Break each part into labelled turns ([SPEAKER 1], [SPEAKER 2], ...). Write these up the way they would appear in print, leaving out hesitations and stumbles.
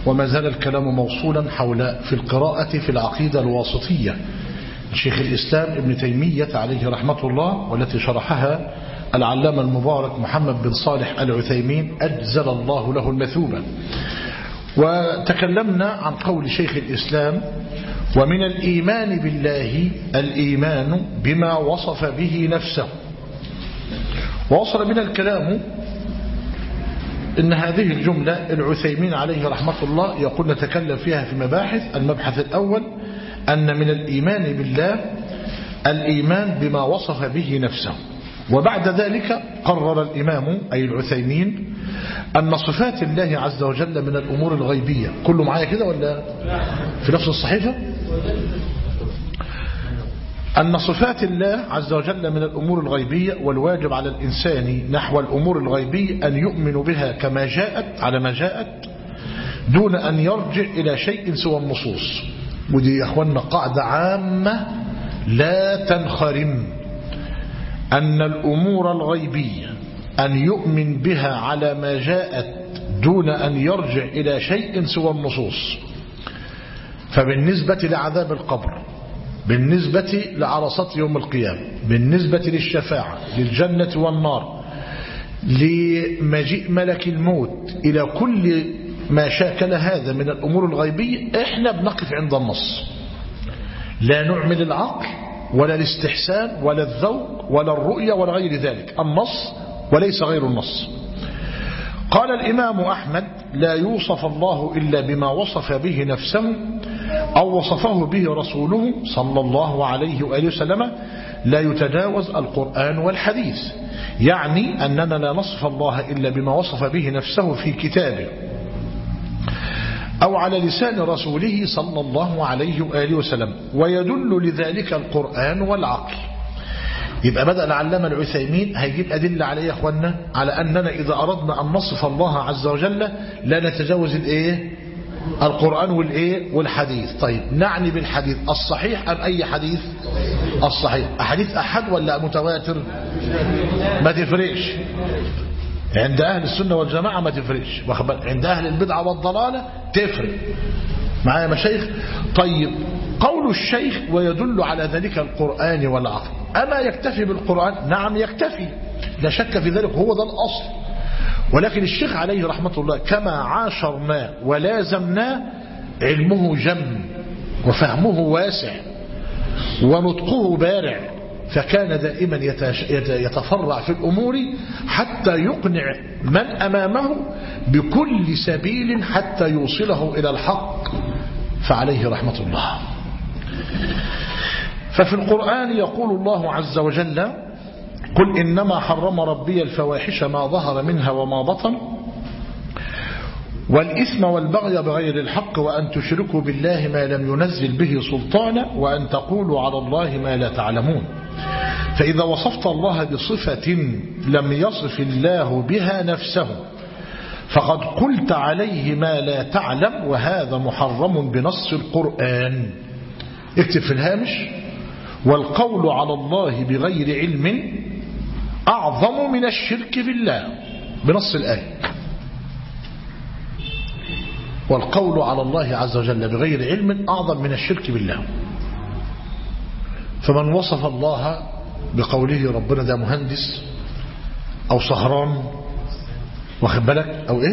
[SPEAKER 1] وما زال الكلام موصولا حول في القراءة في العقيدة الواسطية شيخ الإسلام ابن تيمية عليه رحمة الله، والتي شرحها العلامة المبارك محمد بن صالح العثيمين أجزل الله له المثوبة. وتكلمنا عن قول شيخ الإسلام: ومن الإيمان بالله الإيمان بما وصف به نفسه. ووصل بنا الكلام إن هذه الجملة العثيمين عليه رحمة الله يقول نتكلم فيها في مباحث. المبحث الأول أن من الإيمان بالله الإيمان بما وصف به نفسه. وبعد ذلك قرر الإمام أي العثيمين أن صفات الله عز وجل من الأمور الغيبية. كله معايا كده ولا في نفس الصحيفة؟ أن صفات الله عز وجل من الأمور الغيبية، والواجب على الإنسان نحو الأمور الغيبية أن يؤمن بها كما جاءت على ما جاءت دون أن يرجع إلى شيء سوى النصوص. ودي يا أخوانا قاعدة عامة لا تنخرم، أن الأمور الغيبية أن يؤمن بها على ما جاءت دون أن يرجع إلى شيء سوى النصوص. فبالنسبة لعذاب القبر، بالنسبة لعرصات يوم القيامة، بالنسبة للشفاعة، للجنة والنار، لمجيء ملك الموت، إلى كل ما شاكل هذا من الأمور الغيبية احنا بنقف عند النص، لا نعمل العقل ولا الاستحسان ولا الذوق ولا الرؤية ولا غير ذلك، النص وليس غير النص. قال الإمام أحمد: لا يوصف الله إلا بما وصف به نفسه أو وصفه به رسوله صلى الله عليه وآله وسلم، لا يتجاوز القرآن والحديث. يعني أننا لا نصف الله إلا بما وصف به نفسه في كتابه أو على لسان رسوله صلى الله عليه وآله وسلم، ويدل لذلك القرآن والعقل. يبقى بدأ العلامة العثيمين هيجيب أدلة عليه يا أخوانا على أننا إذا أردنا أن نصف الله عز وجل لا نتجاوز القرآن والحديث. طيب نعني بالحديث الصحيح أم أي حديث؟ الصحيح. أحاديث أحد ولا متواتر؟ ما تفرقش عند أهل السنة والجماعة، ما تفرقش. عند أهل البدعة والضلالة تفرق. معايا مشايخ؟ طيب قول الشيخ ويدل على ذلك القرآن والعقل، أما يكتفي بالقرآن؟ نعم يكتفي، لا شك في ذلك، هو ده الأصل. ولكن الشيخ عليه رحمة الله كما عاشرناه ولازمناه علمه جم وفهمه واسع ونطقه بارع، فكان دائما يتفرع في الأمور حتى يقنع من أمامه بكل سبيل حتى يوصله إلى الحق، فعليه رحمة الله. ففي القرآن يقول الله عز وجل: قل إنما حرم ربي الفواحش ما ظهر منها وما بطن والإثم والبغي بغير الحق وأن تشركوا بالله ما لم ينزل به سلطانا وأن تقولوا على الله ما لا تعلمون. فإذا وصفت الله بصفة لم يصف الله بها نفسه فقد قلت عليه ما لا تعلم، وهذا محرم بنص القرآن. اكتب في الهامش: والقول على الله بغير علم أعظم من الشرك بالله، بنص الآية. والقول على الله عز وجل بغير علم أعظم من الشرك بالله. فمن وصف الله بقوله ربنا ده مهندس أو سهران، واخد بالك، أو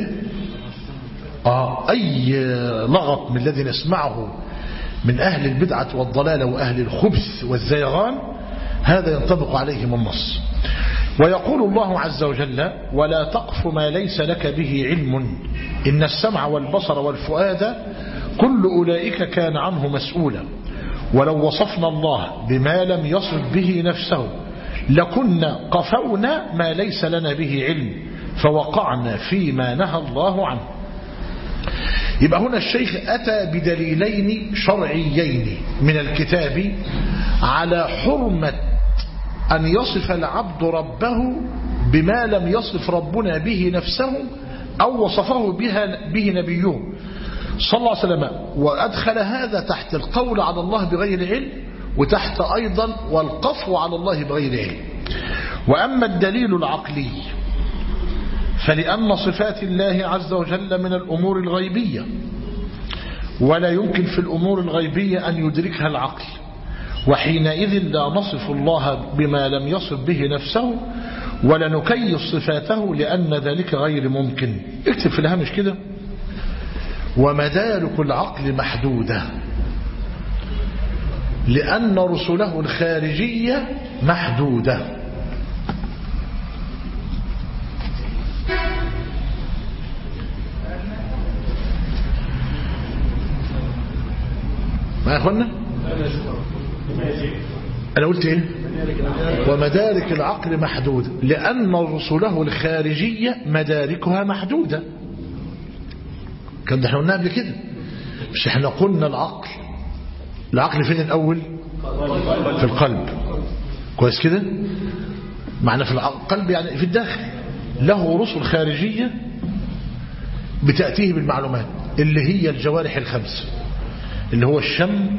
[SPEAKER 1] أي لغط من الذي نسمعه من أهل البدعة والضلالة وأهل الخبث والزيغان، هذا ينطبق عليهم النص. ويقول الله عز وجل: ولا تقف ما ليس لك به علم إن السمع والبصر والفؤاد كل أولئك كان عنه مسؤولا. ولو وصفنا الله بما لم يصف به نفسه لكنا قفونا ما ليس لنا به علم فوقعنا فيما نهى الله عنه. يبقى هنا الشيخ أتى بدليلين شرعيين من الكتاب على حرمة أن يصف العبد ربه بما لم يصف ربنا به نفسه أو وصفه به نبيه صلى الله عليه وسلم، وأدخل هذا تحت القول على الله بغير علم، وتحت أيضا والقفو على الله بغير علم. وأما الدليل العقلي فلأن صفات الله عز وجل من الأمور الغيبية ولا يمكن في الأمور الغيبية أن يدركها العقل، وحينئذ لا نصف الله بما لم يصف به نفسه ولا نكيف صفاته لأن ذلك غير ممكن. اكتب في الهامش كده: ومدارك العقل محدودة لأن رسله الخارجية محدودة. ما يا أخوانا؟ أنا قلت إيه؟ ومدارك العقل محدودة لأن رسله الخارجية مداركها محدودة. كان ده احنا قلنا قبل كده، مش احنا قلنا العقل فين الأول؟ في القلب. كويس كده؟ معنى في القلب يعني في الداخل. له رسل خارجية بتأتيه بالمعلومات اللي هي الجوارح الخمس، اللي هو الشم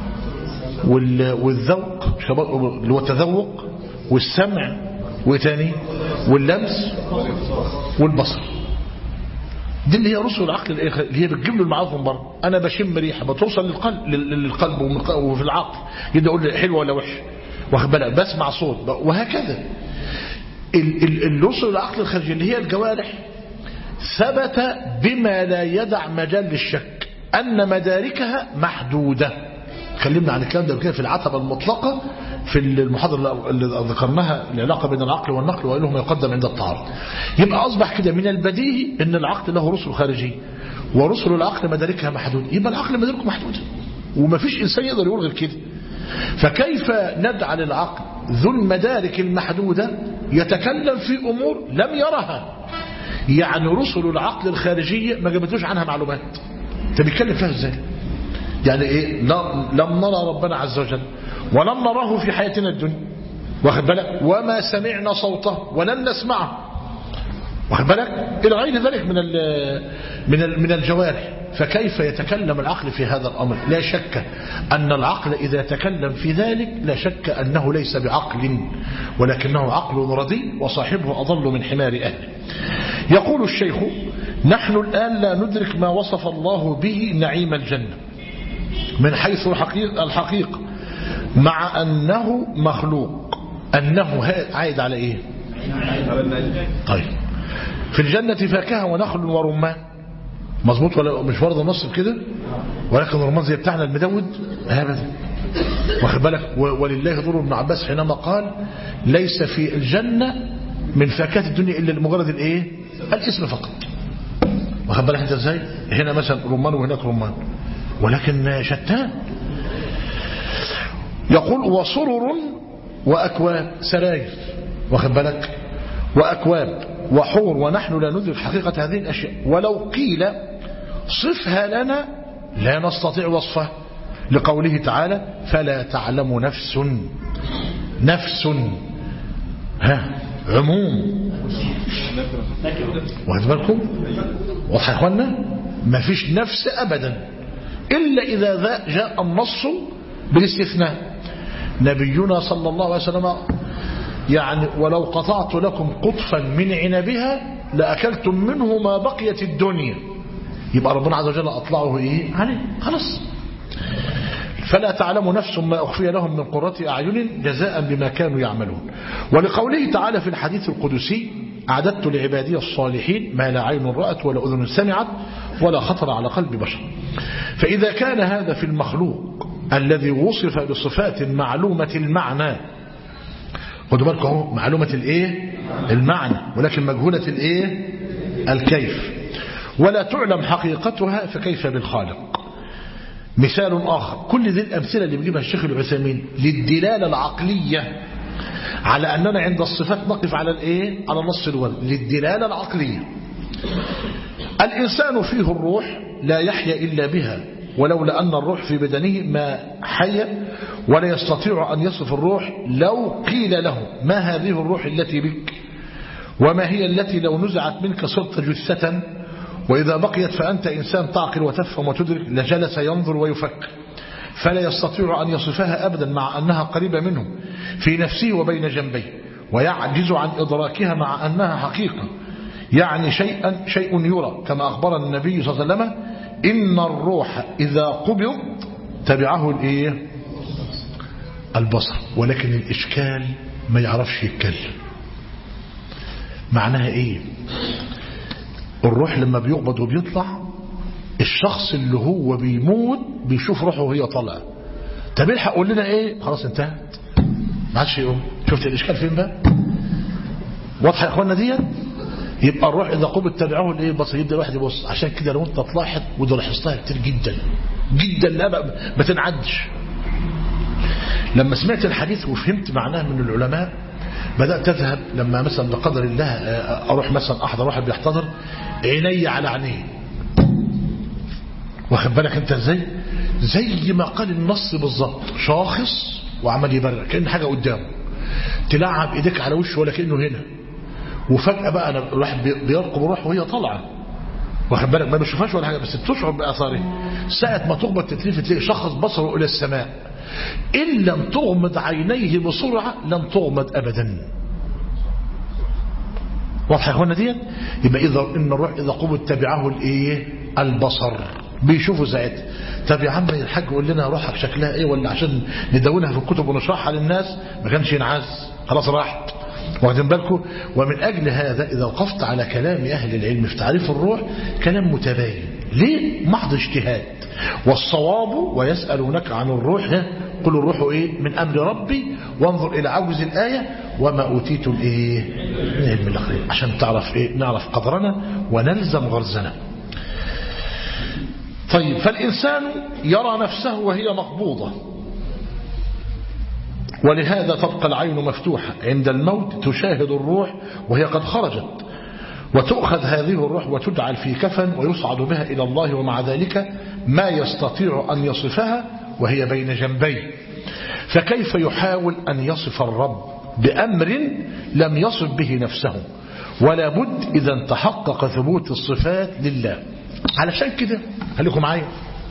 [SPEAKER 1] والذوق اللي هو التذوق والسمع وتاني واللمس والبصر. دي اللي هي رسل العقل اللي هي بتجيب له المعروف من بره. انا بشم ريحه بتوصل للقلب وفي العقل يبدا يقول لي حلوه ولا وحشه، واخد بالك، بسمع صوت وهكذا. الرسل العقل الخارجي اللي هي الجوارح ثبت بما لا يدع مجال للشك ان مداركها محدوده. اتكلمنا عن الكلام ده كده في العتبة المطلقة في المحاضرة اللي ذكرناها، العلاقة بين العقل والنقل وإنهما يقدم عند التعارض. يبقى أصبح كده من البديهي أن العقل له رسل خارجية ورسل العقل مداركها محدودة، يبقى العقل مداركه محدودة وما فيش إنسان يقدر يقول غير كده. فكيف نجعل العقل ذو المدارك المحدودة يتكلم في أمور لم يرها؟ يعني رسل العقل الخارجية ما جابتوش عنها معلومات، انت بيتكلم فيها ازاي؟ يعني ايه؟ لم نرى ربنا عز وجل ولم نراه في حياتنا الدنيا، واخد بالك، وما سمعنا صوته ولن نسمعه، واخد بالك، الى غير ذلك من الجوارح. فكيف يتكلم العقل في هذا الامر؟ لا شك ان العقل اذا تكلم في ذلك لا شك انه ليس بعقل ولكنه عقل رديء وصاحبه اضل من حمار اهله. يقول الشيخ: نحن الان لا ندرك ما وصف الله به نعيم الجنة من حيث الحقيقة مع أنه مخلوق. أنه عايد على إيه؟ طيب في الجنة فاكهة ونخل ورمان، مظبوط ولا مش برضه نصب كده؟ ولكن الرمان زي بتاعنا المدود أبدا، واخد بالك. ولله ضر ابن عباس حينما قال: ليس في الجنة من فاكهة الدنيا إلا لمجرد الإيه؟ الاسم فقط، واخد بالك أنت إزاي؟ هنا مثلا رمان وهناك رمان ولكن شتان. يقول: وسرر وأكواب، سراير، واخد بالك، وأكواب وحور، ونحن لا ندرك حقيقة هذه الأشياء، ولو قيل صفها لنا لا نستطيع وصفها، لقوله تعالى: فلا تعلم نفس عموم، واخد بالكم، واضح يا اخوانا؟ ما فيش نفس أبدا إلا إذا جاء النص بالاستثناء. نبينا صلى الله عليه وسلم يعني: ولو قطعت لكم قطفا من عنبها لأكلتم منه ما بقيت الدنيا. يبقى ربنا عز وجل أطلعه إيه عليه، خلاص. فلا تعلم نفس ما أخفي لهم من قرة أعين جزاء بما كانوا يعملون. ولقوله تعالى في الحديث القدسي: أعددت لعبادي الصالحين ما لا عين رأت ولا أذن سمعت ولا خطر على قلب بشر. فإذا كان هذا في المخلوق الذي وصف بصفات معلومة المعنى، خدوا بالكم اهو، معلومة الايه؟ المعنى، ولكن مجهولة الايه؟ الكيف، ولا تعلم حقيقتها، فكيف بالخالق؟ مثال آخر، كل ذي الأمثلة اللي بيجيبها الشيخ العثيمين للدلالة العقلية على أننا عند الصفات نقف على الايه؟ على النص الأول، للدلالة العقلية. الإنسان فيه الروح لا يحيا إلا بها، ولولا أن الروح في بدنه ما حيا، ولا يستطيع أن يصف الروح لو قيل له: ما هذه الروح التي بك؟ وما هي التي لو نزعت منك صرت جثة؟ وإذا بقيت فأنت إنسان تعقل وتفهم وتدرك لجلس ينظر ويفكر، فلا يستطيع أن يصفها أبدا مع أنها قريبة منه في نفسه وبين جنبيه، ويعجز عن إدراكها مع أنها حقيقة، يعني شيء يرى، كما أخبر النبي صلى الله عليه وسلم: إن الروح إذا قبض تبعه الإيه؟ البصر. ولكن الإشكال ما يعرفش يتكلم. معناها إيه؟ الروح لما بيقبض وبيطلع الشخص اللي هو بيموت بيشوف روحه وهي طالعه. طب الحق قول لنا ايه؟ خلاص انتهت، ما عادش يقوم. شفت الاشكال فين بقى؟ واضحه يا اخوانا ديت؟ يبقى الروح اذا قبض تبعه الايه؟ البصر. يبدا الواحد يبص. عشان كده لو انت تلاحظ، وده لاحظتها كتير جدا جدا، لا ما تنعدش. لما سمعت الحديث وفهمت معناه من العلماء بدأت أذهب لما مثلا بقدر الله أروح مثلا أحضر واحد بيحتضر، عيني على عينيه. واخد بالك أنت إزاي؟ زي ما قال النص بالظبط، شاخص وعمل يبرق كأن حاجة قدامه، تلعب إيديك على وشه ولا كأنه هنا. وفجأة بقى أنا الواحد بيرقب روحه وهي طالعة، واخد بالك، ما بيشوفهاش ولا حاجة، بس تشعر بآثاره. ساعة ما تغمض تتلف تلاقي شخص بصره إلى السماء، إن لم تغمض عينيه بسرعة لن تغمض أبدا. واضح يا اخوانا ديت؟ يبقى إذا إن الروح إذا قبض تبعه الإيه؟ البصر. بيشوفوا ساعتها. طب يا عم الحاج قول لنا روحك شكلها إيه، ولا عشان ندونها في الكتب ونشرحها للناس ما كانش ينعز، خلاص راحت. واخدين بالكم؟ ومن أجل هذا إذا وقفت على كلام أهل العلم في تعريف الروح كلام متباين. ليه؟ محض اجتهاد. والصواب ويسألونك عن الروح، قل الروح إيه؟ من أمر ربي، وانظر إلى عجز الآية وما أوتيتم إيه؟ من علم الآخرين، عشان تعرف إيه؟ نعرف قدرنا ونلزم غرزنا. طيب، فالإنسان يرى نفسه وهي مقبوضة، ولهذا تبقى العين مفتوحة عند الموت تشاهد الروح وهي قد خرجت، وتؤخذ هذه الروح وتجعل في كفن ويصعد بها إلى الله، ومع ذلك ما يستطيع أن يصفها وهي بين جنبيه. فكيف يحاول أن يصف الرب بأمر لم يصف به نفسه؟ ولا بد إذا تحقق ثبوت الصفات لله. علشان كده خليكم معايا،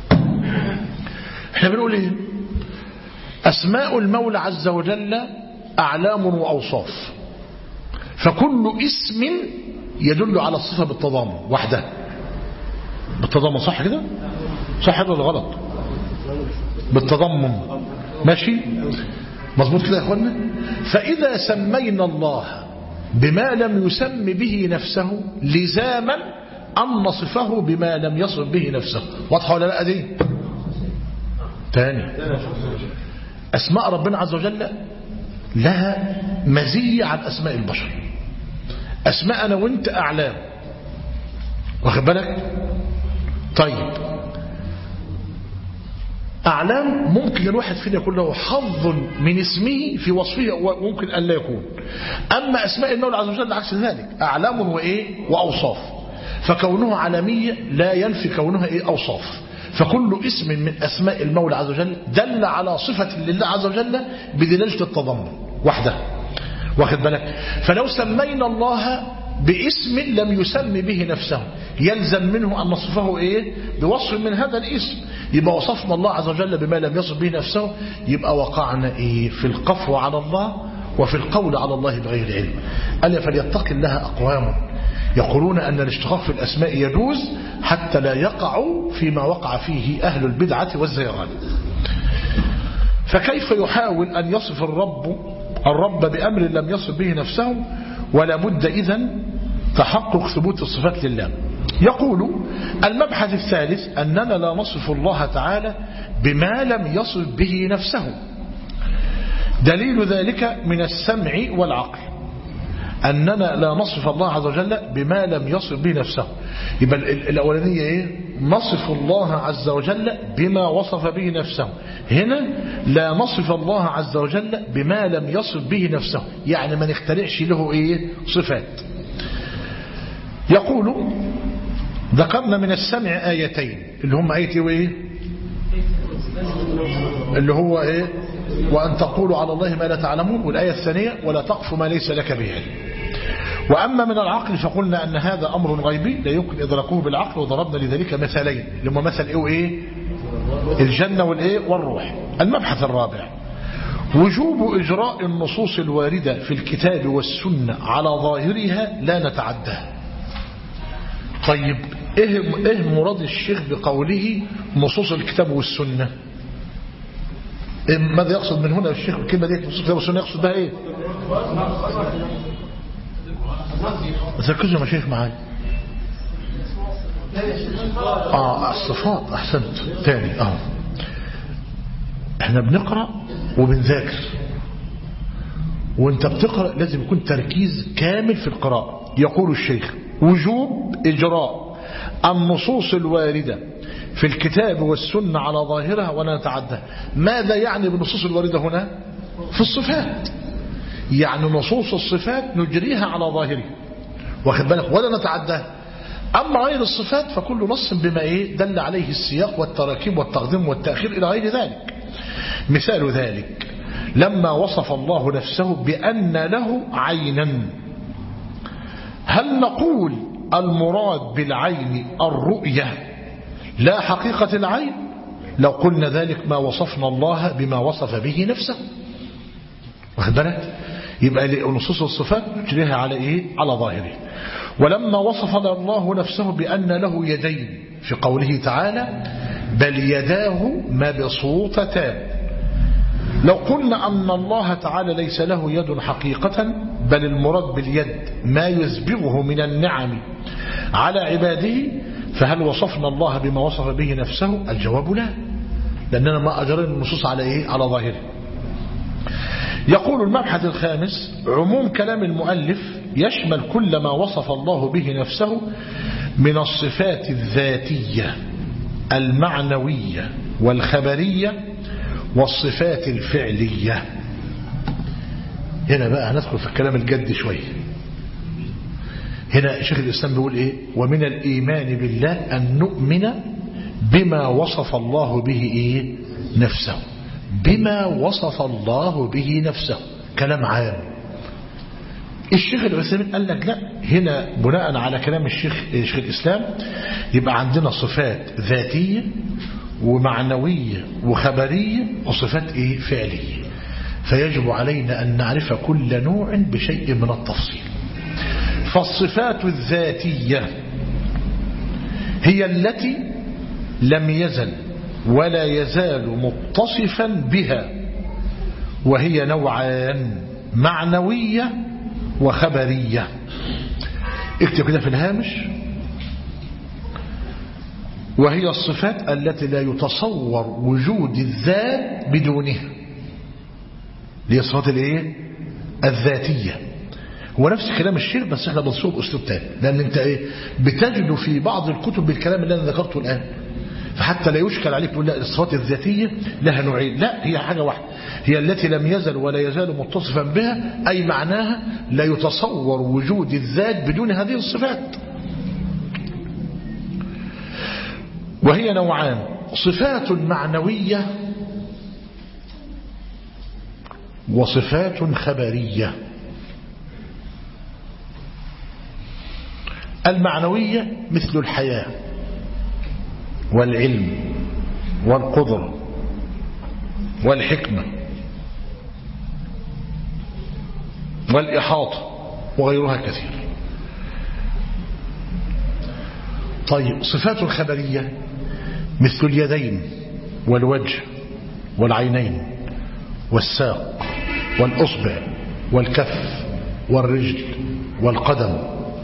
[SPEAKER 1] احنا بنقول ايه؟ أسماء المولى عز وجل أعلام وأوصاف، فكل اسم يدل على الصفة بالتضامن وحده. بالتضامن، صح كده؟ صح ولا غلط؟ بالتضمن، ماشي؟ مظبوط كده يا اخوانا؟ فإذا سمينا الله بما لم يسم به نفسه لزاما أن نصفه بما لم يصف به نفسه. واضحة ولا لا دي؟ تاني، أسماء ربنا عز وجل لها مزية عن أسماء البشر. أسماء أنا وإنت أعلام، واخد بالك؟ طيب، أعلام ممكن الواحد فينا يكون له حظ من اسمه في وصفه وممكن أن لا يكون. أما أسماء المولى عز وجل عكس ذلك، أعلام وإيه؟ وأوصاف. فكونه علامية لا ينفي كونها إيه؟ أوصاف. فكل اسم من أسماء المولى عز وجل دل على صفة لله عز وجل بدلالة التضمن وحده، واخد بالك؟ فلو سمينا الله باسم لم يسم به نفسه يلزم منه أن نصفه إيه؟ بوصف من هذا الاسم. يبقى وصفنا الله عز وجل بما لم يصف به نفسه، يبقى وقعنا إيه؟ في القفو على الله وفي القول على الله بغير علم. ألا فليتق الله أقوام يقولون أن الاشتقاق في الأسماء يجوز حتى لا يقعوا فيما وقع فيه أهل البدعة والزيغان. فكيف يحاول أن يصف الرب بأمر لم يصف به نفسه؟ ولا بد إذن تحقق ثبوت الصفات لله. يقول المبحث الثالث أننا لا نصف الله تعالى بما لم يصف به نفسه. دليل ذلك من السمع والعقل، أننا لا نصف الله عز وجل بما لم يصف به نفسه. يبقى الأولانية إيه؟ نصف الله عز وجل بما وصف به نفسه. هنا لا نصف الله عز وجل بما لم يصف به نفسه، يعني ما نخترعش له إيه؟ صفات. يقول ذكرنا من السمع آيتين اللي هم آيتي وإيه؟ اللي هو إيه؟ وأن تقولوا على الله ما لا تعلمون، والآية الثانية ولا تقف ما ليس لك به علم. وأما من العقل فقلنا أن هذا أمر غيبي لا يمكن إدراكه بالعقل، وضربنا لذلك مثالين اللي هم مثل إيه وإيه؟ الجنة والإيه؟ والروح. المبحث الرابع وجوب إجراء النصوص الواردة في الكتاب والسنة على ظاهرها لا نتعداه. طيب، ايه مراد الشيخ بقوله نصوص الكتاب والسنة؟ ماذا يقصد من هنا الشيخ الكلمة دي نصوص الكتاب والسنة؟ يقصد بها ايه؟ تركزوا يا شيخ معايا. الصفات. احسنت. تاني احنا بنقرأ وبنذاكر، وانت بتقرأ لازم يكون تركيز كامل في القراءة. يقول الشيخ وجوب إجراء النصوص الواردة في الكتاب والسنة على ظاهرها ولا نتعدى. ماذا يعني بالنصوص الواردة هنا؟ في الصفات، يعني نصوص الصفات نجريها على ظاهرها، واخد بالك، ولا نتعداها. أما غير الصفات فكل نص بما دل عليه السياق والتراكيب والتقديم والتأخير إلى غير ذلك. مثال ذلك لما وصف الله نفسه بأن له عينا، هل نقول المراد بالعين الرؤية لا حقيقة العين؟ لو قلنا ذلك ما وصفنا الله بما وصف به نفسه، واخد بالك. يبقى نصوص الصفات نجريها على على ظاهره. ولما وصف الله نفسه بأن له يدين في قوله تعالى بل يداه مبسوطتان، لو قلنا أن الله تعالى ليس له يد حقيقة بل المراد باليد ما يسبغه من النعم على عباده، فهل وصفنا الله بما وصف به نفسه؟ الجواب لا، لأننا ما أجرنا النصوص على على ظاهره. يقول المبحث الخامس عموم كلام المؤلف يشمل كل ما وصف الله به نفسه من الصفات الذاتية المعنوية والخبرية والصفات الفعلية. هنا بقى هندخل في الكلام الجد شوية. هنا شيخ الإسلام بيقول ومن الإيمان بالله أن نؤمن بما وصف الله به نفسه، بما وصف الله به نفسه، كلام عام. الشيخ العثيمين قال لك لا، هنا بناء على كلام شيخ الإسلام يبقى عندنا صفات ذاتية ومعنوية وخبرية وصفات فعلية، فيجب علينا أن نعرف كل نوع بشيء من التفصيل. فالصفات الذاتية هي التي لم يزل ولا يزال متصفا بها، وهي نوعان معنوية وخبرية. اكتب كده في الهامش: وهي الصفات التي لا يتصور وجود الذات بدونها، اللي هي الصفات الذاتية. هو نفس كلام الشيخ بس احنا بنصوب اسلوب تاني، لان انت بتجد في بعض الكتب بالكلام اللي انا ذكرته الان، فحتى لا يشكل عليك تقول لا الصفات الذاتية لها نوعين، لا، هي حاجة واحدة، هي التي لم يزل ولا يزال متصفا بها، أي معناها لا يتصور وجود الذات بدون هذه الصفات. وهي نوعان: صفات معنوية وصفات خبرية. المعنوية مثل الحياة والعلم والقدرة والحكمة والإحاطة وغيرها كثير. طيب صفات الخبرية مثل اليدين والوجه والعينين والساق والأصبع والكف والرجل والقدم.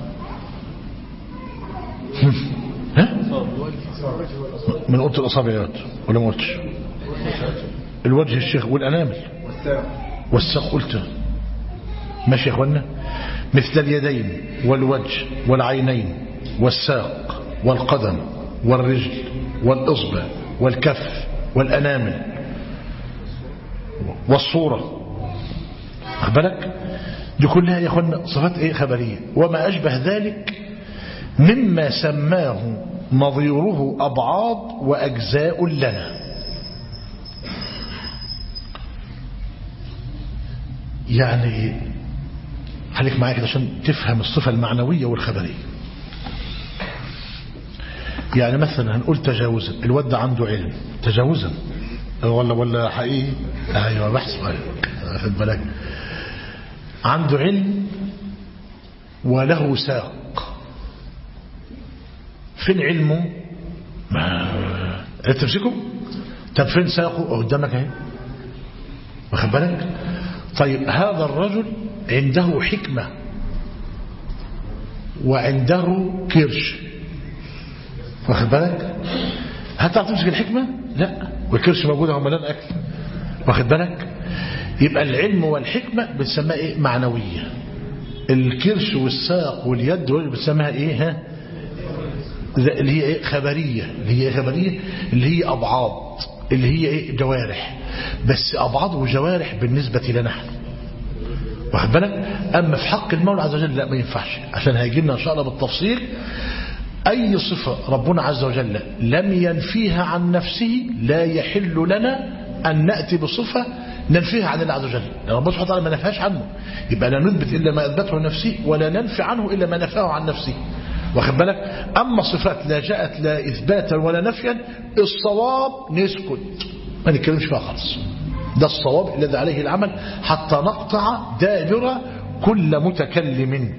[SPEAKER 1] من قلت الأصابعات ولا ما قلتش؟ الوجه الشيخ والأنامل والساق قلت ماشي يا اخوانا. مثل اليدين والوجه والعينين والساق والقدم والرجل والإصبع والكف والأنامل والصورة. أخبرك دي كلها يا اخوانا صفات خبرية. وما أشبه ذلك مما سماه نظيره أبعاض وأجزاء لنا. يعني خليك معايا كده عشان تفهم الصفة المعنوية والخبرية. يعني مثلا هنقول تجاوزا، الواد ده عنده علم تجاوزا ولا حقيقي؟ ايوه بحث خد بالك، عنده علم وله ساق، فين علمه؟ ما تمسكه. طب فين ساقه؟ قدامك اهي، واخد بالك؟ طيب هذا الرجل عنده حكمة وعنده كرش، واخد بالك؟ هتعرف تمسك الحكمة؟ لا، والكرش موجودة هم ملان أكل، واخد بالك؟ يبقى العلم والحكمة بنسميها ايه؟ معنوية. الكرش والساق واليد بنسميها ايه؟ ها؟ اللي هي ايه؟ خبرية. اللي هي خبرية اللي هي أبعاض، اللي هي ايه؟ جوارح، بس أبعاض وجوارح بالنسبة لنا نحن، واخد بالك؟ أما في حق المولى عز وجل لا، ما ينفعش، عشان هيجي لنا إن شاء الله بالتفصيل. أي صفة ربنا عز وجل لم ينفيها عن نفسه لا يحل لنا أن نأتي بصفة ننفيها عن الله عز وجل، لأن ربنا سبحانه وتعالى ما نفاش عنه. يبقى لا نثبت إلا ما أثبته لنفسه ولا ننفي عنه إلا ما نفاه عن نفسه، واخد بالك؟ أما صفات لا جاءت لا إثباتا ولا نفيا، الصواب نسكت ما نتكلمش فيها خالص. ده الصواب الذي عليه العمل حتى نقطع دابر كل متكلم.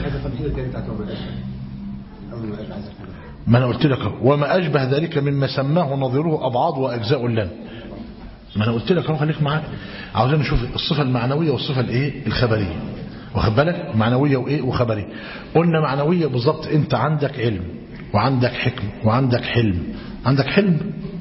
[SPEAKER 1] ما أنا قلت لك وما أشبه ذلك مما سماه نظيره أبعاض وأجزاء اللام. ما أنا قلت لك خليك معاك، عاوزين نشوف الصفة المعنوية والصفة الايه؟ الخبرية، واخد بالك؟ معنوية وايه؟ وخبرية. قلنا معنوية بالظبط، انت عندك علم وعندك حكم وعندك حلم. عندك حلم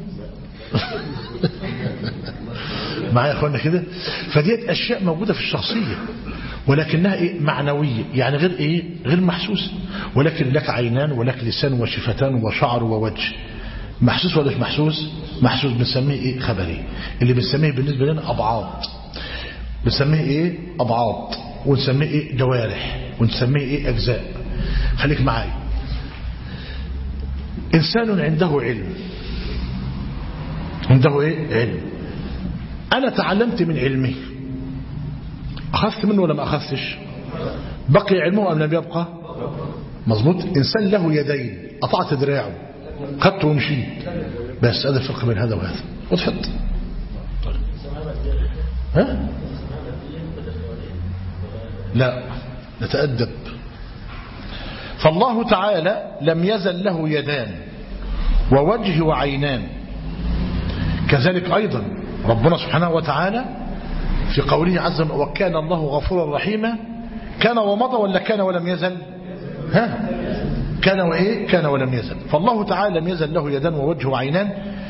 [SPEAKER 1] معايا يا اخوانا كده؟ فديت اشياء موجودة في الشخصية ولكنها ايه؟ معنوية، يعني غير ايه؟ غير محسوس. ولكن لك عينان ولك لسان وشفتان وشعر ووجه، محسوس ولا مش محسوس؟ محسوس. بنسميه ايه؟ خبري. اللي بنسميه بالنسبة لنا أبعاض، بنسميه ايه؟ أبعاض، ونسميه ايه؟ جوارح، ونسميه ايه؟ أجزاء. خليك معايا. إنسان عنده علم، عنده ايه؟ علم. أنا تعلمت من علمه، أخذت منه ولا ما أخذتش؟ بقي علمه أم لم يبقى؟ مظبوط. إنسان له يدين، قطعت دراعه، خدت ومشيت، بس هذا الفرق بين هذا وهذا. وضحت؟ ها؟ لا، نتأدب. فالله تعالى لم يزل له يدان ووجه وعينان. كذلك أيضا ربنا سبحانه وتعالى في قوله عز وجل وكان الله غفورا رحيما، كان ومضى ولا كان ولم يزل؟ ها؟ كان وإيه؟ كان ولم يزل. فالله تعالى لم يزل له يدان ووجه وعينان،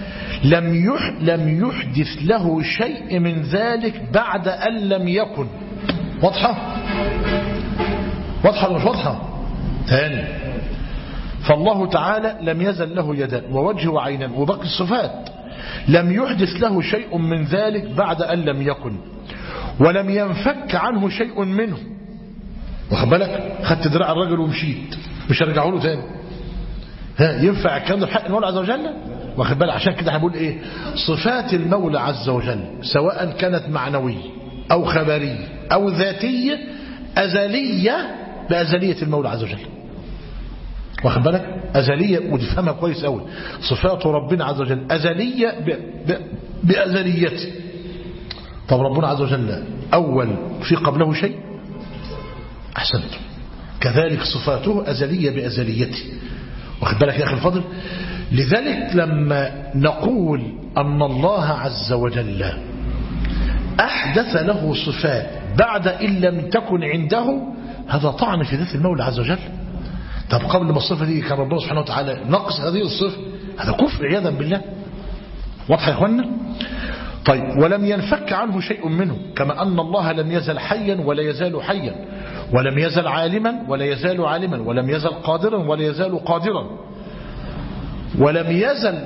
[SPEAKER 1] لم يحدث له شيء من ذلك بعد أن لم يكن. واضحة؟ واضحة ولا مش واضحة؟ تاني. فالله تعالى لم يزل له يدان ووجه وعينان وباقي الصفات، لم يحدث له شيء من ذلك بعد أن لم يكن، ولم ينفك عنه شيء منه. واخد بالك؟ خدت دراع الرجل ومشيت، مش هرجعه له تاني. ها ينفع الكلام ده في حق المولى عز وجل؟ واخد بالك؟ عشان كده هنقول ايه؟ صفات المولى عز وجل سواء كانت معنوية او خبرية او ذاتية أزلية بأزلية المولى عز وجل. واخد بالك؟ أزلية، وتفهمها كويس قوي. صفات ربنا عز وجل أزلية بأزليته. طب ربنا عز وجل أول في قبله شيء؟ أحسنت. كذلك صفاته أزلية بأزليته. واخد بالك يا أخي الفضل؟ لذلك لما نقول أن الله عز وجل أحدث له صفات بعد إن لم تكن عنده، هذا طعن في ذات المولى عز وجل. طب قبل ما الصفة دي كان ربنا سبحانه وتعالى نقص هذه الصفة، هذا كفر عياذا بالله. واضح يا اخوانا؟ طيب ولم ينفك عنه شيء منه، كما أن الله لم يزل حيا ولا يزال حيا، ولم يزل عالما ولا يزال عالما، ولم يزل قادرا ولا يزال قادرا، ولم يزل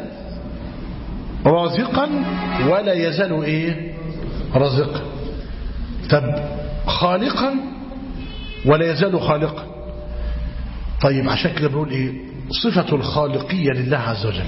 [SPEAKER 1] رازقا ولا يزال ايه؟ رازقا. طب خالقا ولا يزال خالقا. طيب عشان كده بنقول ايه؟ صفة الخالقية لله عز وجل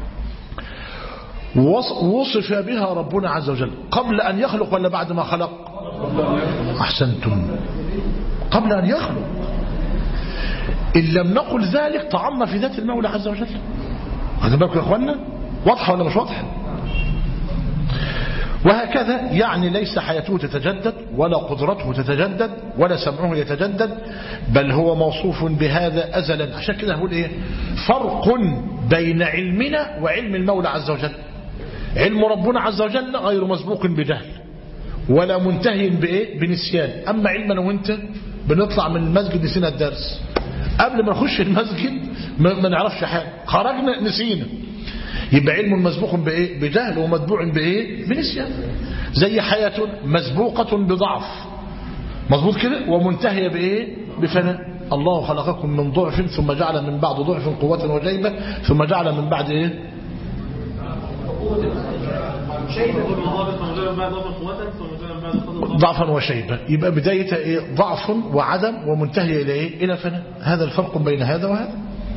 [SPEAKER 1] وصف بها ربنا عز وجل قبل أن يخلق ولا بعد ما خلق؟ أحسنتم، قبل أن يخلق. إن لم نقل ذلك طعنا في ذات المولى عز وجل. واخدين بالكم يا اخوانا؟ واضحة ولا مش واضحة؟ وهكذا يعني ليس حياته تتجدد ولا قدرته تتجدد ولا سمعه يتجدد، بل هو موصوف بهذا أزلا. عشان كده هقول إيه؟ فرق بين علمنا وعلم المولى عز وجل. علم ربنا عز وجل غير مسبوق بجهل ولا منتهي بإيه؟ بنسيان. أما علمنا وانت بنطلع من المسجد نسينا الدرس، قبل ما نخش المسجد ما نعرفش حاجة، خرجنا نسينا. يبقى علم مسبوق بإيه؟ بجهل ومتبوع بإيه؟ بنسيان. زي حياة مسبوقة بضعف، مظبوط كده، ومنتهية بإيه؟ بفناء. الله خلقكم من ضعف ثم جعل من بعد ضعف قوة وشيبة ثم جعل من بعد إيه؟ ضعفا وشيبة. يبقى بدايتها إيه؟ ضعف وعدم ومنتهية إلى إيه؟ إلى فناء. هذا الفرق بين هذا وهذا.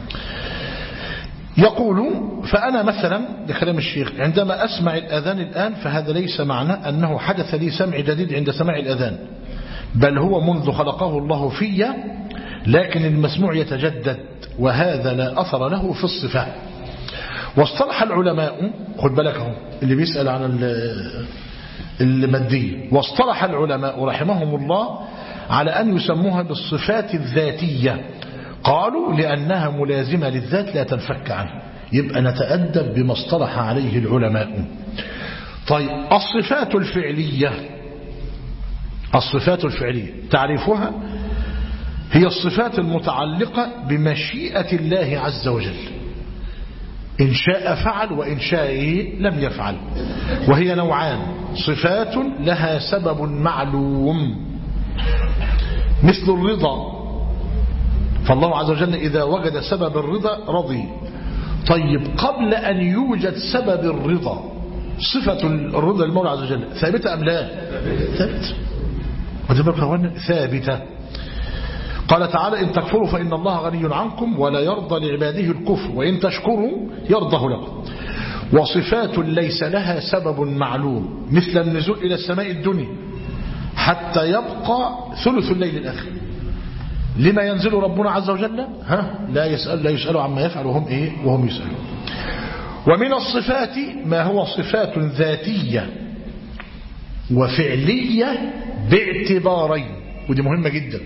[SPEAKER 1] يقول فأنا مثلا لكلام الشيخ عندما أسمع الأذان الآن فهذا ليس معنى أنه حدث لي سمع جديد عند سماع الأذان، بل هو منذ خلقه الله في، لكن المسموع يتجدد، وهذا لا أثر له في الصفة. واصطلح العلماء، خد بالك اهو اللي بيسأل عن المادية، واصطلح العلماء رحمهم الله على أن يسموها بالصفات الذاتية. قالوا لأنها ملازمة للذات لا تنفك عنه. يبقى نتأدب بما اصطلح عليه العلماء. طيب الصفات الفعلية، الصفات الفعلية تعريفها هي الصفات المتعلقة بمشيئة الله عز وجل، إن شاء فعل وإن شاء لم يفعل. وهي نوعان: صفات لها سبب معلوم مثل الرضا، فالله عز وجل إذا وجد سبب الرضا رضي. طيب قبل أن يوجد سبب الرضا صفة الرضا للمولى عز وجل ثابتة أم لا؟ ثابتة. ثابتة. قال تعالى: إن تكفروا فإن الله غني عنكم ولا يرضى لعباده الكفر وإن تشكروا يرضه لكم. وصفات ليس لها سبب معلوم مثل النزول إلى السماء الدنيا حتى يبقى ثلث الليل الآخر. لما ينزل ربنا عز وجل؟ لا يسأل عما يفعل وهم يسألون. ومن الصفات ما هو صفات ذاتية وفعلية باعتبارين، ودي مهمة جدا.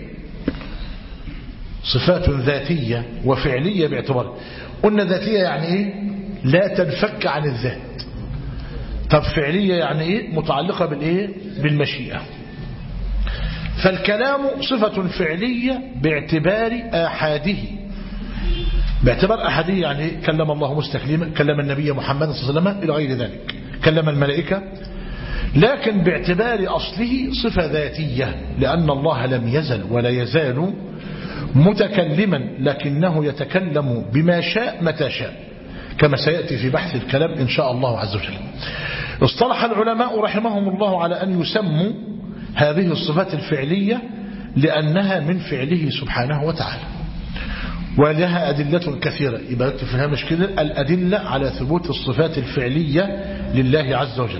[SPEAKER 1] صفات ذاتية وفعلية باعتبار. قلنا ذاتية يعني ايه؟ لا تنفك عن الذات. طب فعلية يعني ايه؟ متعلقة بالايه؟ بالمشيئة. فالكلام صفة فعلية باعتبار آحاده. باعتبار آحاده يعني كلم الله مستكلما، كلم النبي محمد صلى الله عليه وسلم إلى غير ذلك، كلم الملائكة. لكن باعتبار أصله صفة ذاتية، لأن الله لم يزل ولا يزال متكلما، لكنه يتكلم بما شاء متى شاء، كما سيأتي في بحث الكلام إن شاء الله عز وجل. اصطلح العلماء رحمهم الله على أن يسموا هذه الصفات الفعلية لأنها من فعله سبحانه وتعالى، ولها أدلة كثيرة. يبقى تفهم مش كده الأدلة على ثبوت الصفات الفعلية لله عز وجل.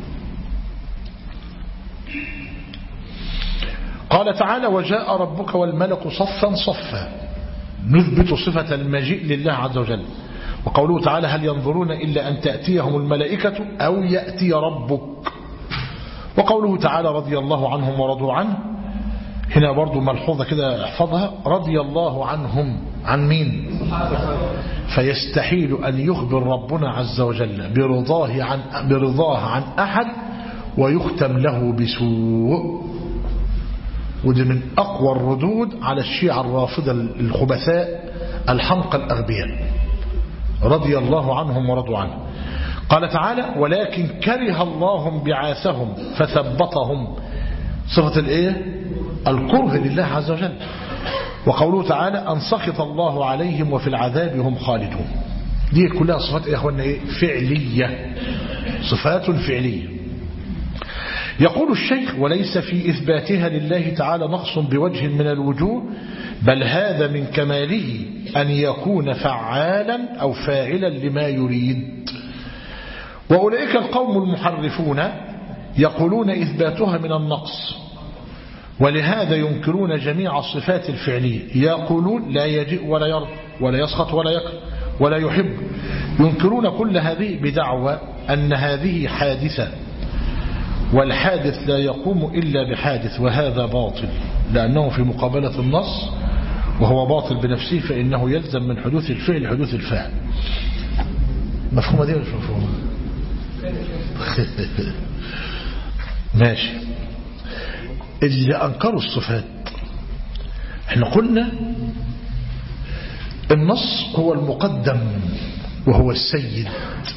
[SPEAKER 1] قال تعالى: وجاء ربك والملك صفا صفا، نثبت صفة المجيء لله عز وجل. وقوله تعالى: هل ينظرون إلا أن تأتيهم الملائكة أو يأتي ربك. وقوله تعالى: رضي الله عنهم ورضوا عنه. هنا برضو ملحوظة كده احفظها: رضي الله عنهم عن مين؟ فيستحيل أن يخبر ربنا عز وجل برضاه عن أحد ويختم له بسوء. ودي من أقوى الردود على الشيعة الرافضة الخبثاء الحمقى الأغبياء. رضي الله عنهم ورضوا عنه. قال تعالى: ولكن كره الله بعاثهم فثبطهم. صفة الايه؟ الكره لله عز وجل. وقوله تعالى: أن سخط الله عليهم وفي العذاب هم خالدون. دي كلها صفات يا اخوانا ايه؟ فعلية، صفات فعلية. يقول الشيخ: وليس في إثباتها لله تعالى نقص بوجه من الوجوه، بل هذا من كماله أن يكون فعالا أو فاعلا لما يريد. وأولئك القوم المحرفون يقولون إثباتها من النقص، ولهذا ينكرون جميع الصفات الفعلية. يقولون لا يجيء ولا يرضى ولا يسخط ولا يكره ولا يحب. ينكرون كل هذه بدعوى أن هذه حادثة والحادث لا يقوم إلا بحادث وهذا باطل لأنه في مقابلة النص وهو باطل بنفسه فإنه يلزم من حدوث الفعل حدوث الفاعل. مفهومة دي ولا مش مفهومة؟ ماشي. اللي أنكروا الصفات احنا قلنا النص هو المقدم وهو السيد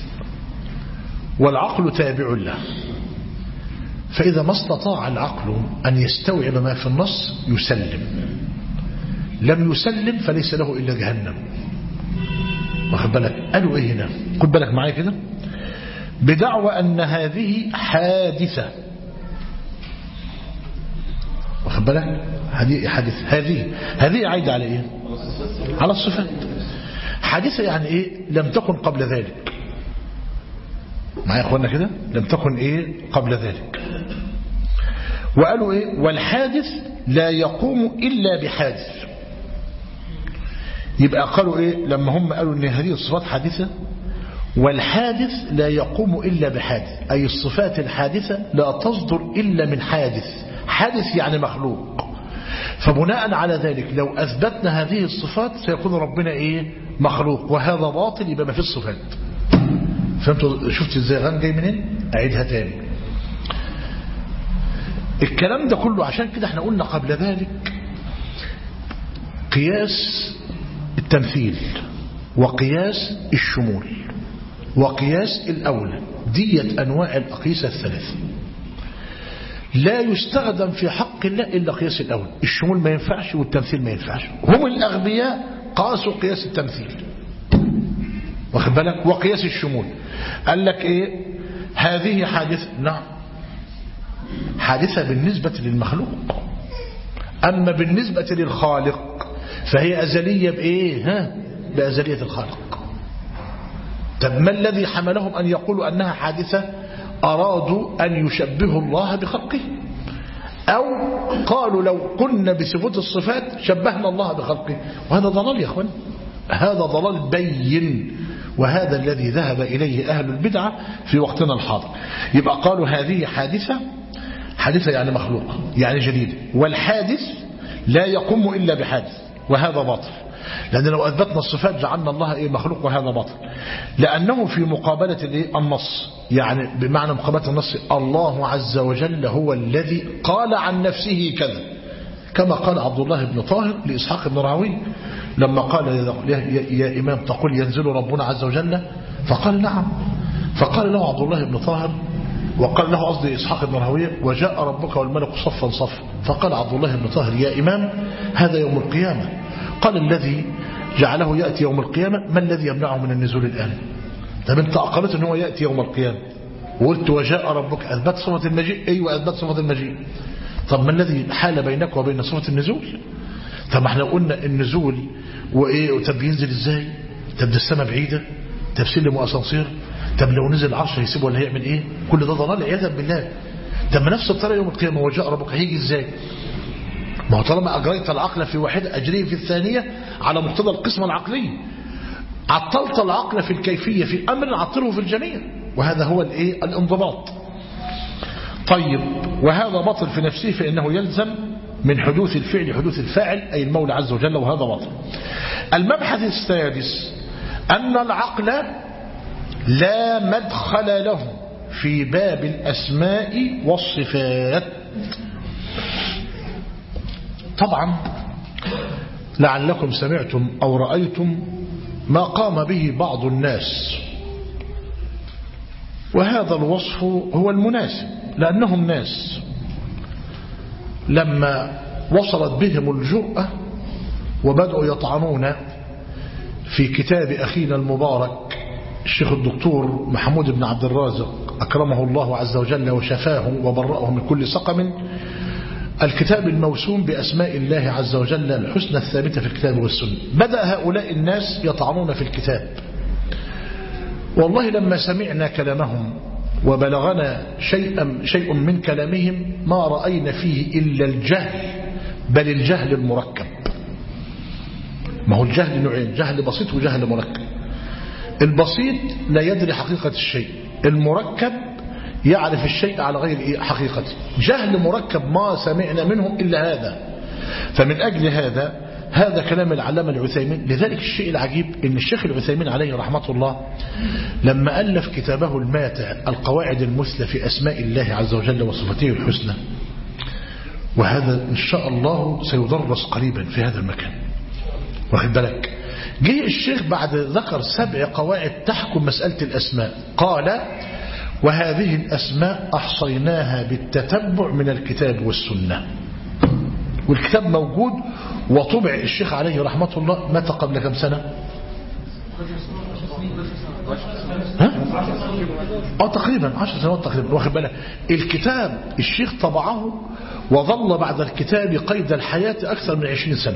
[SPEAKER 1] والعقل تابع له، فإذا ما استطاع العقل أن يستوعب ما في النص يسلم، لم يسلم فليس له إلا جهنم. واخد بالك؟ قالوا إيه هنا؟ خد بالك معايا كده، بدعوى أن هذه حادثة. واخد بالك؟ هذه عايدة على إيه؟ على الصفات. حادثة يعني إيه؟ لم تكن قبل ذلك. معايا أخوانا كده؟ لم تكن إيه قبل ذلك. وقالوا إيه؟ والحادث لا يقوم إلا بحادث. يبقى قالوا إيه لما هم قالوا إن هذه الصفات حادثة؟ والحادث لا يقوم إلا بحادث، أي الصفات الحادثة لا تصدر إلا من حادث. حادث يعني مخلوق. فبناء على ذلك لو أثبتنا هذه الصفات سيكون ربنا إيه؟ مخلوق، وهذا باطل. يبقى ما في الصفات. فهمتوا؟ شفت ازاي جاي منين؟ أعيدها تاني. الكلام ده كله عشان كده احنا قلنا قبل ذلك قياس التمثيل وقياس الشمول وقياس الأولى، ديت أنواع الأقيسة الثلاثة. لا يستخدم في حق الله إلا قياس الأولى. الشمول ما ينفعش والتمثيل ما ينفعش. هم الأغبياء قاسوا قياس التمثيل، واخد بالك؟ وقياس الشمول قال لك ايه؟ هذه حادثة. نعم حادثة بالنسبة للمخلوق، أما بالنسبة للخالق فهي أزلية بإيه؟ بأزلية الخالق. طب ما الذي حملهم أن يقولوا أنها حادثة؟ أرادوا أن يشبهوا الله بخلقه، أو قالوا لو قلنا بصفة الصفات شبهنا الله بخلقه، وهذا ضلال يا أخوان، هذا ضلال بين، وهذا الذي ذهب إليه أهل البدعة في وقتنا الحاضر. يبقى قالوا هذه حادثة. حادثة يعني مخلوقة يعني جديدة، والحادث لا يقوم إلا بحادث، وهذا باطل. لأن لو أثبتنا الصفات جعلنا الله إيه؟ مخلوق، وهذا باطل. لأنه في مقابلة الإيه؟ النص، يعني بمعنى مقابلة النص الله عز وجل هو الذي قال عن نفسه كذا، كما قال عبد الله بن طاهر لإسحاق بن راهويه لما قال يا إمام تقول ينزل ربنا عز وجل؟ فقال نعم. فقال له عبد الله بن طاهر، وقال له قصدي إسحاق بن راهويه وجاء ربك والملك صفا صفا. فقال عبد الله بن طاهر يا إمام هذا يوم القيامة. قال الذي جعله يأتي يوم القيامة ما الذي يمنعه من النزول الآن؟ طب انت أقلت أنه يأتي يوم القيامة وقلت وجاء ربك، أثبت صفة المجيء. أيوة أثبت صفة المجيء. طب ما الذي حال بينك وبين صفة النزول؟ طب احنا قلنا النزول وإيه؟ طب ينزل إزاي؟ طب ده السماء بعيدة؟ طب سلم وأسانسير؟ طب لو نزل العرش هيسيبه ولا هيعمل إيه؟ كل ده ضلال عياذا بالله. طب ما نفس الطريقة يوم القيامة وجاء ربك هيجي إزاي؟ ما هو طالما أجريت العقل في واحدة أجريه في الثانية على مقتضى القسمة العقلية. عطلت العقل في الكيفية في أمر عطله في الجميع، وهذا هو الإيه؟ الانضباط. طيب وهذا باطل في نفسه فإنه يلزم من حدوث الفعل حدوث الفاعل أي المولى عز وجل، وهذا باطل. المبحث السادس أن العقل لا مدخل له في باب الأسماء والصفات. طبعا لعلكم سمعتم أو رأيتم ما قام به بعض الناس، وهذا الوصف هو المناسب، لأنهم ناس لما وصلت بهم الجرأة وبدأوا يطعنون في كتاب أخينا المبارك الشيخ الدكتور محمود بن عبد الرازق أكرمه الله عز وجل وشفاه وبرأه من كل سقم، الكتاب الموسوم بأسماء الله عز وجل الحسنى الثابتة في الكتاب والسنة. بدأ هؤلاء الناس يطعنون في الكتاب، والله لما سمعنا كلامهم وبلغنا شيء من كلامهم ما رأينا فيه إلا الجهل، بل الجهل المركب. ما هو الجهل نوعين، جهل بسيط وجهل مركب. البسيط لا يدري حقيقة الشيء، المركب يعرف الشيء على غير حقيقته. جهل مركب ما سمعنا منهم إلا هذا. فمن أجل هذا كلام العلامة العثيمين. لذلك الشيء العجيب ان الشيخ العثيمين عليه رحمة الله لما ألف كتابه الماتع القواعد المثلى في أسماء الله عز وجل وصفاته الحسنى، وهذا إن شاء الله سيدرس قريبا في هذا المكان، واخد بالك. جه الشيخ بعد ذكر 7 قواعد تحكم مسألة الأسماء، قال: وهذه الأسماء أحصيناها بالتتبع من الكتاب والسنة. والكتاب موجود وطبع الشيخ عليه رحمة الله متى قبل كم سنة؟ تقريبا 10 سنوات تقريبا، واخد بالك. الكتاب الشيخ طبعه وظل بعد الكتاب قيد الحياة أكثر من 20 سنة.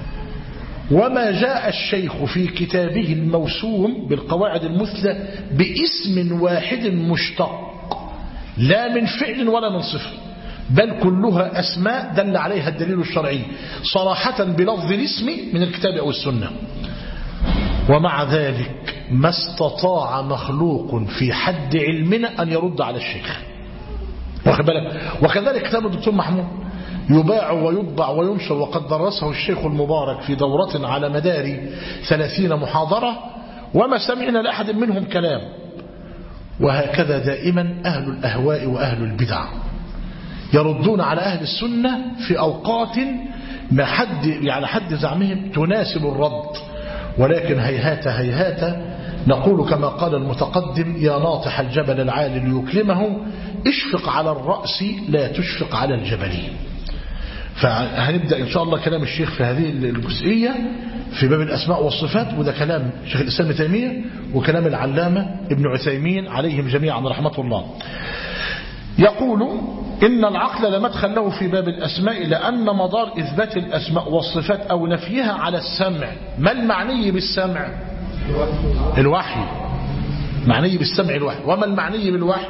[SPEAKER 1] وما جاء الشيخ في كتابه الموسوم بالقواعد المثلى باسم واحد مشتق، لا من فعل ولا من صفة، بل كلها أسماء دل عليها الدليل الشرعي صراحة بلفظ الاسم من الكتاب أو السنة. ومع ذلك ما استطاع مخلوق في حد علمنا أن يرد على الشيخ، واخد بالك. وكذلك كتاب الدكتور محمود يباع ويطبع وينشر، وقد درسه الشيخ المبارك في دورة على مدار 30 محاضرة، وما سمعنا لأحد منهم كلام. وهكذا دائما أهل الأهواء وأهل البدع يردون على أهل السنة في أوقات ما على حد زعمهم تناسب الرد، ولكن هيهات نقول كما قال المتقدم: يا ناطح الجبل العالي ليكلمه اشفق على الرأس لا تشفق على الجبل. فهنبدأ إن شاء الله كلام الشيخ في هذه الجزئية في باب الأسماء والصفات، وده كلام شيخ الإسلام ابن تيمية وكلام العلامة ابن عثيمين عليهم جميعا رحمة الله. يقول: إن العقل لا مدخل له في باب الأسماء، لأن مدار إثبات الأسماء والصفات أو نفيها على السمع. ما المعني بالسمع؟ الوحي. معني بالسمع الوحي. وما المعني بالوحي؟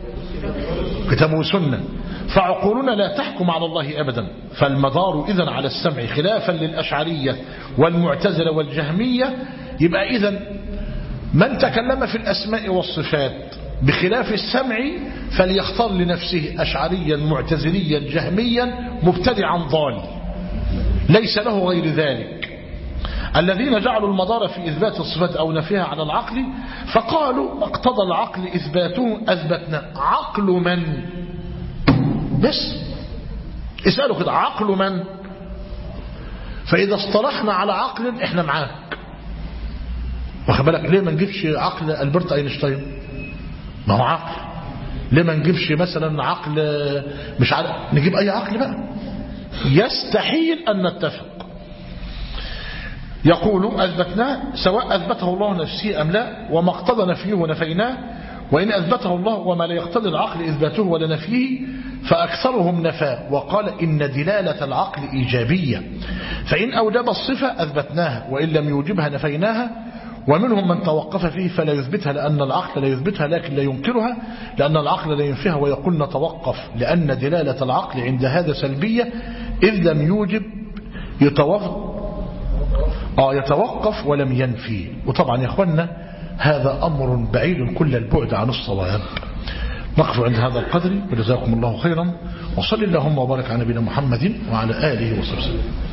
[SPEAKER 1] كتاب وسنة. فعقولنا لا تحكم على الله أبدا، فالمدار إذن على السمع، خلافا للأشعرية والمعتزلة والجهمية. يبقى إذن من تكلم في الأسماء والصفات بخلاف السمع فليختار لنفسه أشعريا معتزليا جهميا مبتدعا ضال ليس له غير ذلك. الذين جعلوا المدار في إثبات الصفات أو نفيها على العقل، فقالوا اقتضى العقل إثباته أثبتنا. عقل من؟ بس اسألوا كده: عقل من؟ فإذا اصطلحنا على عقل احنا معاك، واخد بالك. ليه ما نجيبش عقل ألبرت أينشتاين؟ ما هو عقل. ليه ما نجيبش مثلا عقل مش عقل؟ نجيب أي عقل بقى. يستحيل أن نتفق. يقول: أثبتناه سواء أثبته الله نفسه أم لا، وما اقتضى نفيه نفيناه، وإن أثبته الله وما لا يقتضي العقل إثباته ولا نفيه فأكثرهم نفاه. وقال: إن دلالة العقل إيجابية، فإن أوجب الصفة أثبتناها، وإن لم يوجبها نفيناها. ومنهم من توقف فيه فلا يثبتها، لأن العقل لا يثبتها لكن لا ينكرها، لأن العقل لا ينفيها، ويقول نتوقف لأن دلالة العقل عند هذا سلبية، إذ لم يوجب يتوقف ولم ينفي. وطبعا يا أخوانا هذا أمر بعيد كل البعد عن الصواب. نقف عند هذا القدر، وجزاكم الله خيرا، وصل اللهم وبارك على نبينا محمد وعلى آله وصحبه.